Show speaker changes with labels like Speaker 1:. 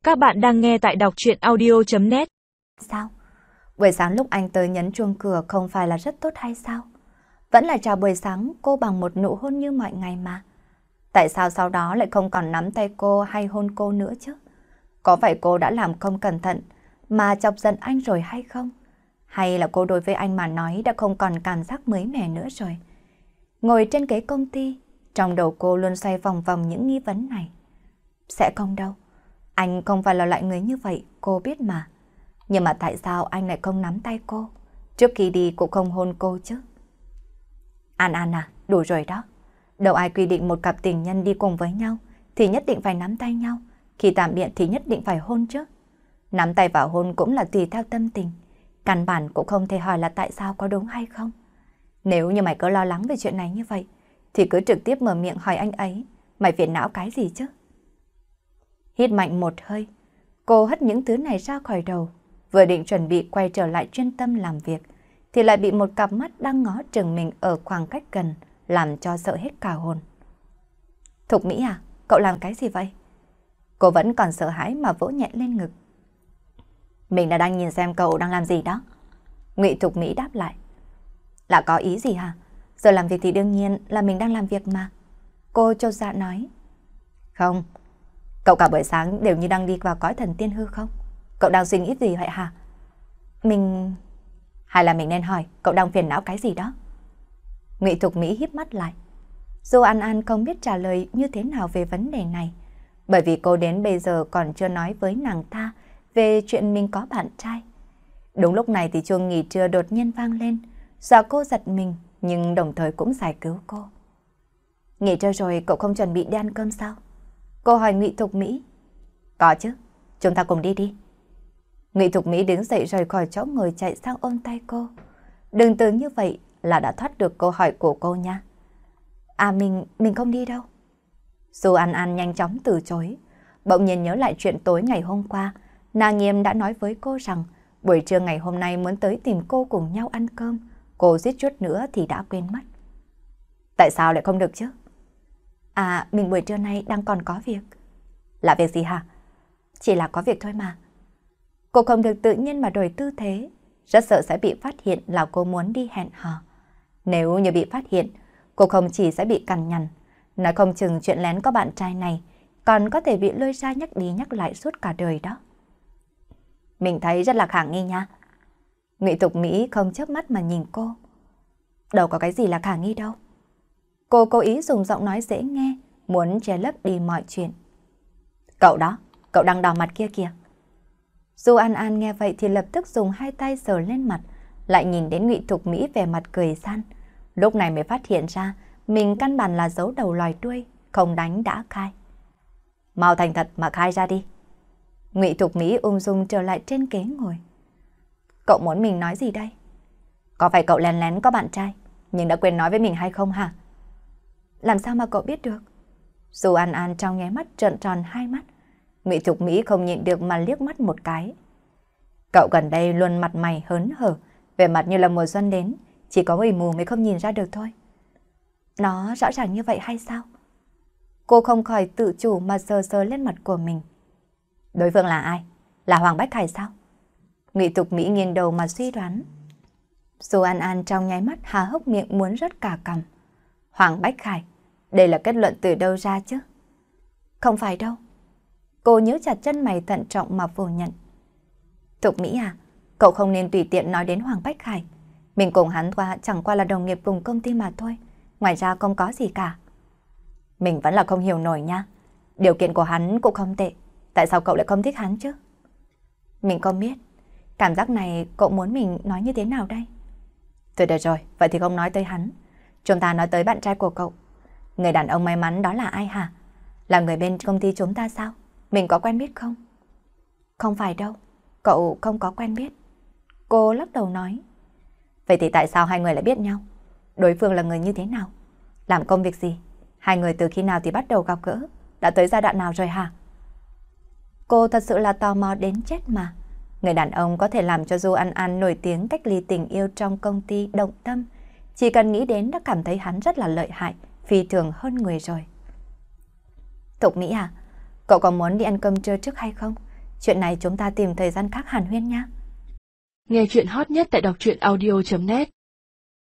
Speaker 1: Các bạn đang nghe tại đọc truyện audio.net.
Speaker 2: Sao? Buổi sáng lúc anh tới nhấn chuông cửa không phải là rất tốt hay sao? Vẫn là chào buổi sáng cô bằng một nụ hôn như mọi ngày mà. Tại sao sau đó lại không còn nắm tay cô hay hôn cô nữa chứ? Có phải cô đã làm không cẩn thận mà chọc giận anh rồi hay không? Hay là cô đối với anh mà nói đã không còn cảm giác mới mẻ nữa rồi? Ngồi trên ghế công ty, trong đầu cô luôn xoay vòng vòng những nghi vấn này. Sẽ không đâu. Anh không phải là loại người như vậy, cô biết mà. Nhưng mà tại sao anh lại không nắm tay cô? Trước khi đi cũng không hôn cô chứ. An An à, đủ rồi đó. Đâu ai quy định một cặp tình nhân đi cùng với nhau thì nhất định phải nắm tay nhau. Khi tạm biệt thì nhất định phải hôn chứ. Nắm tay vào hôn cũng là tùy theo tâm tình. Căn bản cũng không thể hỏi là tại sao, có đúng hay không. Nếu như mày cứ lo lắng về chuyện này như vậy thì cứ trực tiếp mở miệng hỏi anh ấy. Mày phiền não cái gì chứ? Hít mạnh một hơi, cô hất những thứ này ra khỏi đầu, vừa định chuẩn bị quay trở lại chuyên tâm làm việc, thì lại bị một cặp mắt đang ngó chừng mình ở khoảng cách gần, làm cho sợ hết cả hồn. Thục Mỹ à, cậu làm cái gì vậy? Cô vẫn còn sợ hãi mà vỗ nhẹ lên ngực. Mình đã đang nhìn xem cậu đang làm gì đó. Ngụy Thục Mỹ đáp lại. Là có ý gì hả? Giờ làm việc thì đương nhiên là mình đang làm việc mà. Cô chột dạ nói. Không. Cậu cả buổi sáng đều như đang đi vào cõi thần tiên hư không? Cậu đang suy nghĩ gì vậy hả? Hay là mình nên hỏi cậu đang phiền não cái gì đó? Ngụy Thục Mỹ híp mắt lại. Dù An An không biết trả lời như thế nào về vấn đề này, bởi vì cô đến bây giờ còn chưa nói với nàng ta về chuyện mình có bạn trai. Đúng lúc này thì chuông nghỉ trưa đột nhiên vang lên, dọa cô giật mình nhưng đồng thời cũng giải cứu cô. Nghỉ trưa rồi cậu không chuẩn bị đi ăn cơm sao? Cô hỏi Ngụy Thục Mỹ. Có chứ, chúng ta cùng đi đi. Ngụy Thục Mỹ đứng dậy rời khỏi chỗ ngồi chạy sang ôm tay cô. Đừng tưởng như vậy là đã thoát được câu hỏi của cô nha. À mình không đi đâu. Dù An An nhanh chóng từ chối, bỗng nhiên nhớ lại chuyện tối ngày hôm qua, nàng Nghiêm đã nói với cô rằng buổi trưa ngày hôm nay muốn tới tìm cô cùng nhau ăn cơm. Cô suýt chút nữa thì đã quên mất. Tại sao lại không được chứ? À, mình buổi trưa nay đang còn có việc. Là việc gì hả? Chỉ là có việc thôi mà. Cô không được tự nhiên mà đổi tư thế, rất sợ sẽ bị phát hiện là cô muốn đi hẹn hò. Nếu như bị phát hiện, cô không chỉ sẽ bị cằn nhằn, nói không chừng chuyện lén có bạn trai này còn có thể bị lôi ra nhắc đi nhắc lại suốt cả đời đó. Mình thấy rất là khả nghi nha. Ngụy Thục Mỹ không chớp mắt mà nhìn cô. Đâu có cái gì là khả nghi đâu. Cô cố ý dùng giọng nói dễ nghe, muốn che lấp đi mọi chuyện. Cậu đó, cậu đang đỏ mặt kia kìa. Dù An An nghe vậy thì lập tức dùng hai tay sờ lên mặt, lại nhìn đến Ngụy Thục Mỹ về mặt cười gian. Lúc này mới phát hiện ra mình căn bản là giấu đầu lòi đuôi, không đánh đã khai. Mau thành thật mà khai ra đi. Ngụy Thục Mỹ ung dung trở lại trên ghế ngồi. Cậu muốn mình nói gì đây? Có phải cậu lén lén có bạn trai nhưng đã quên nói với mình hay không hả? Làm sao mà cậu biết được? Dù An An trong nháy mắt trợn tròn hai mắt, Ngụy Thục Mỹ không nhịn được mà liếc mắt một cái. Cậu gần đây luôn mặt mày hớn hở, vẻ mặt như là mùa xuân đến, chỉ có người mù mới không nhìn ra được thôi. Nó rõ ràng như vậy hay sao? Cô không khỏi tự chủ mà sờ sờ lên mặt của mình. Đối phương là ai? Là Hoàng Bách Hải sao? Ngụy Thục Mỹ nghiêng đầu mà suy đoán. Dù An An trong nháy mắt há hốc miệng muốn rớt cả cằm. Hoàng Bách Hải, đây là kết luận từ đâu ra chứ? Không phải đâu. Cô nhíu chặt chân mày thận trọng mà phủ nhận. Thục Mỹ à, cậu không nên tùy tiện nói đến Hoàng Bách Hải. Mình cùng hắn chẳng qua là đồng nghiệp cùng công ty mà thôi. Ngoài ra không có gì cả. Mình vẫn là không hiểu nổi nha. Điều kiện của hắn cũng không tệ. Tại sao cậu lại không thích hắn chứ? Mình không biết. Cảm giác này cậu muốn mình nói như thế nào đây? Thôi được rồi, vậy thì không nói tới hắn. Chúng ta nói tới bạn trai của cậu. Người đàn ông may mắn đó là ai hả? Là người bên công ty chúng ta sao? Mình có quen biết không? Không phải đâu, cậu không có quen biết. Cô lắc đầu nói. Vậy thì tại sao hai người lại biết nhau? Đối phương là người như thế nào? Làm công việc gì? Hai người từ khi nào thì bắt đầu gặp gỡ? Đã tới giai đoạn nào rồi hả? Cô thật sự là tò mò đến chết mà. Người đàn ông có thể làm cho Du An An nổi tiếng cách ly tình yêu trong công ty động tâm. Chỉ cần nghĩ đến đã cảm thấy hắn rất là lợi hại, phi thường hơn người rồi. Thục Mỹ à, cậu có muốn đi ăn cơm trưa trước hay không? Chuyện này chúng ta tìm thời gian khác hàn huyên nha.
Speaker 1: Nghe chuyện hot nhất tại đọc truyện audio.net